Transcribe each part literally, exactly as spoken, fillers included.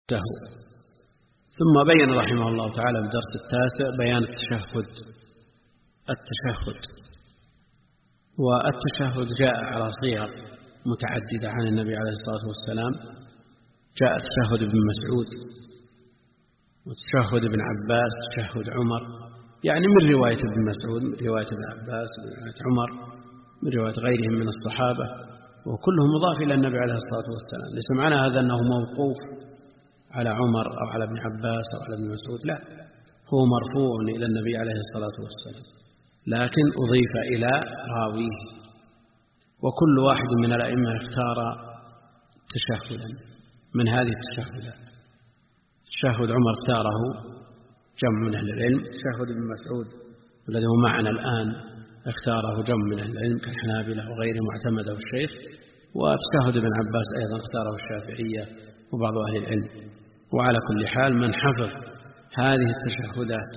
التهو. ثم بين رحمه الله تعالى في الدرس التاسع بيان التشهد. التشهد والتشهد جاء على صيغ متعددة عن النبي عليه الصلاة والسلام. جاء تشهد ابن مسعود وتشهد ابن عباس تشهد عمر، يعني من رواية ابن مسعود من رواية ابن عباس من رواية عمر من رواية غيرهم من الصحابة، وكلهم مضاف إلى النبي عليه الصلاة والسلام. ليس معنى هذا أنه موقوف على عمر أو على ابن عباس أو على ابن مسعود، لا، هو مرفوع إلى النبي عليه الصلاة والسلام لكن أضيف إلى راويه. وكل واحد من الأئمة اختار تشهدا من هذه التشهدات. تشهد عمر اختاره جمع من أهل العلم، تشهد ابن مسعود الذي هو معنا الآن اختاره جمع من أهل العلم كالحنابلة وغيرهم واعتمده الشيخ. وتشهد ابن عباس أيضا اختاره الشافعية وبعض أهل العلم. وعلى كل حال من حفظ هذه التشهدات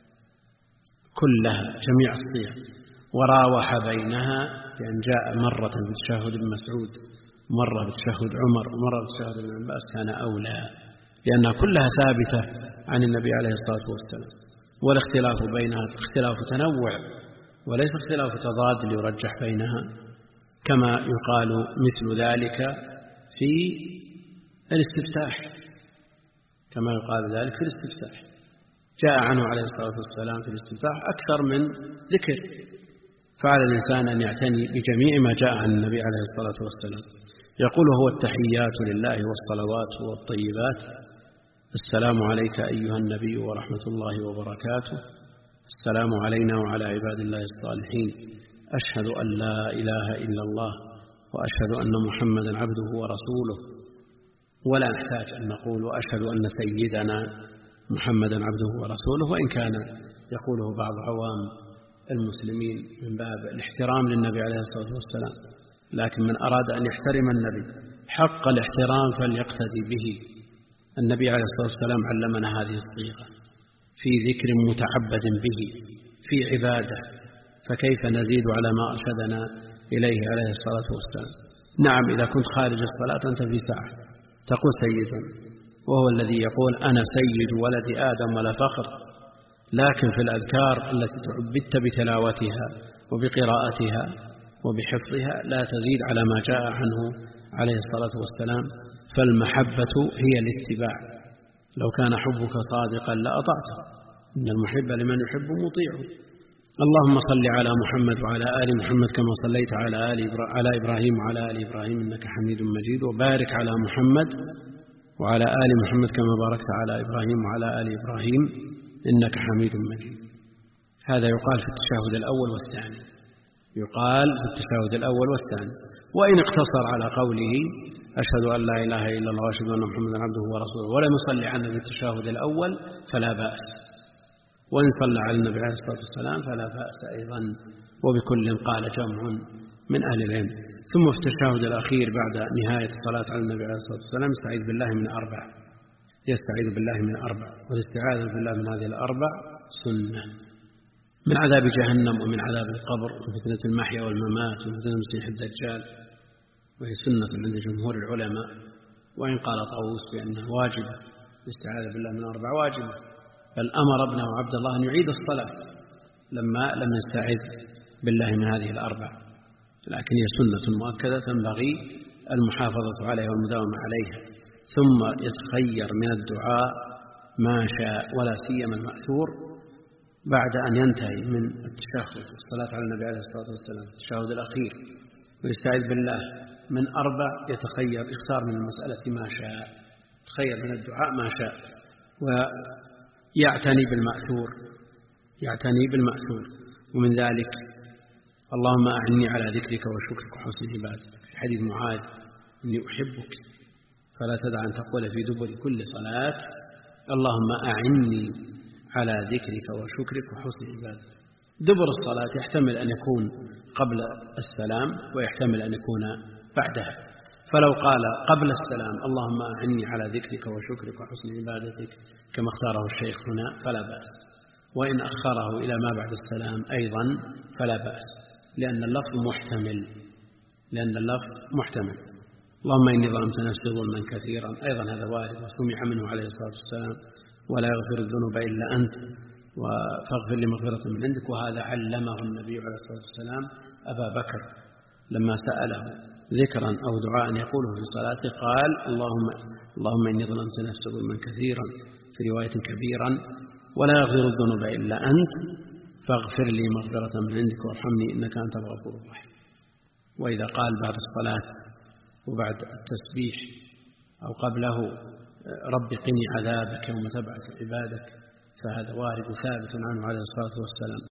كلها جميع الصيغ وراوح بينها، بأن جاء مرة بتشهد ابن مسعود مرة بتشهد عمر ومرة بتشهد ابن عباس كان أولى، لأنها كلها ثابتة عن النبي عليه الصلاة والسلام. والاختلاف بينها اختلاف تنوع وليس اختلاف تضاد ليرجح بينها، كما يقال مثل ذلك في الاستفتاح كما يقال ذلك في الاستفتاح جاء عنه عليه الصلاة والسلام في الاستفتاح أكثر من ذكر، فعلى الإنسان أن يعتني بجميع ما جاء عن النبي عليه الصلاة والسلام. يقول هو التحيات لله والصلوات والطيبات، السلام عليك أيها النبي ورحمة الله وبركاته، السلام علينا وعلى عباد الله الصالحين، أشهد أن لا إله إلا الله وأشهد أن محمدا عبده ورسوله. ولا نحتاج أن نقول وأشهد أن سيدنا محمدا عبده ورسوله، وإن كان يقوله بعض عوام المسلمين من باب الاحترام للنبي عليه الصلاة والسلام، لكن من أراد أن يحترم النبي حق الاحترام فليقتدي به. النبي عليه الصلاة والسلام علمنا هذه الصيغة في ذكر متعبد به في عبادة، فكيف نزيد على ما أرشدنا إليه عليه الصلاة والسلام؟ نعم، إذا كنت خارج الصلاة أنت في ساعة تقول سيد، وهو الذي يقول أنا سيد ولد آدم ولا فخر، لكن في الأذكار التي تعبدت بتلاوتها وبقراءتها وبحفظها لا تزيد على ما جاء عنه عليه الصلاة والسلام. فالمحبة هي الاتباع، لو كان حبك صادقا لأطعته، إن المحب لمن يحب مطيع. اللهم صل على محمد وعلى آل محمد كما صليت على آل على إبراهيم وعلى آل إبراهيم إنك حميد مجيد، وبارك على محمد وعلى آل محمد كما باركت على إبراهيم وعلى آل إبراهيم إنك حميد مجيد. هذا يقال في التشهد الأول والثاني يقال في التشهد الأول والثاني وإن اقتصر على قوله أشهد أن لا إله إلا الله وأشهد أن محمدا عبده ورسوله ولم يصلي عنه في التشهد الأول فلا بأس، وإن صلى على النبي عليه الصلاة والسلام فلا بأس أيضا. وبكل قال جمع من أهل العلم. ثم في التشهد الأخير بعد نهاية الصلاة على النبي عليه الصلاة والسلام يستعيذ بالله من أربع يستعيذ بالله من أربع والاستعاذة بالله من هذه الأربع سنة: من عذاب جهنم ومن عذاب القبر ومن فتنة المحيا والممات ومن فتنة المسيح الدجال، وهي سنة عند جمهور العلماء. وإن قال طاووس بأنها واجبة، الاستعاذة بالله من أربع واجبة، بل أمر ابنه عبد الله أن يعيد الصلاة لما لم يستعذ بالله من هذه الأربع، لكن هي سنة مؤكدة تنبغي المحافظة عليها والمداومة عليها. ثم يتخير من الدعاء ما شاء، ولا سيما المأثور بعد أن ينتهي من التشهد والصلاة على النبي عليه الصلاة والسلام في التشهد الأخير ويستعيذ بالله من أربع، يتخير اختار من المسألة ما شاء، تخير من الدعاء ما شاء، ويعتني بالمأثور يعتني بالمأثور ومن ذلك اللهم أعني على ذكرك وشكرك وحسن عبادتك، في حديث معاذ إني أحبك فلا تدع أن تقول في دبر كل صلاة اللهم أعني على ذكرك وشكرك وحسن عبادتك. دبر الصلاة يحتمل أن يكون قبل السلام ويحتمل أن يكون بعدها، فلو قال قبل السلام اللهم أعني على ذكرك وشكرك وحسن عبادتك كما اختاره الشيخ هنا فلا بأس، وإن أخره إلى ما بعد السلام أيضا فلا بأس، لأن اللفظ محتمل لأن اللفظ محتمل اللهم إني ظلمت نفسي ظلما كثيرا، أيضا هذا وارد وسمع منه عليه الصلاة والسلام: ولا يغفر الذنوب إلا أنت فاغفر لي مغفرة من عندك. وهذا علمه النبي عليه الصلاة والسلام أبا بكر لما سأله ذكرا أو دعاء يقوله في صلاته قال: اللهم اللهم إني ظلمت نفسي ظلما كثيرا، في رواية كبيرا، ولا يغفر الذنوب إلا أنت فاغفر لي مغفرة من عندك وارحمني إنك أنت الغفور الرحيم. وإذا قال بعد الصلاة وبعد التسبيح أو قبله: رب قني عذابك يوم تبعث عبادك، فهذا وارد ثابت عنه عليه الصلاة والسلام.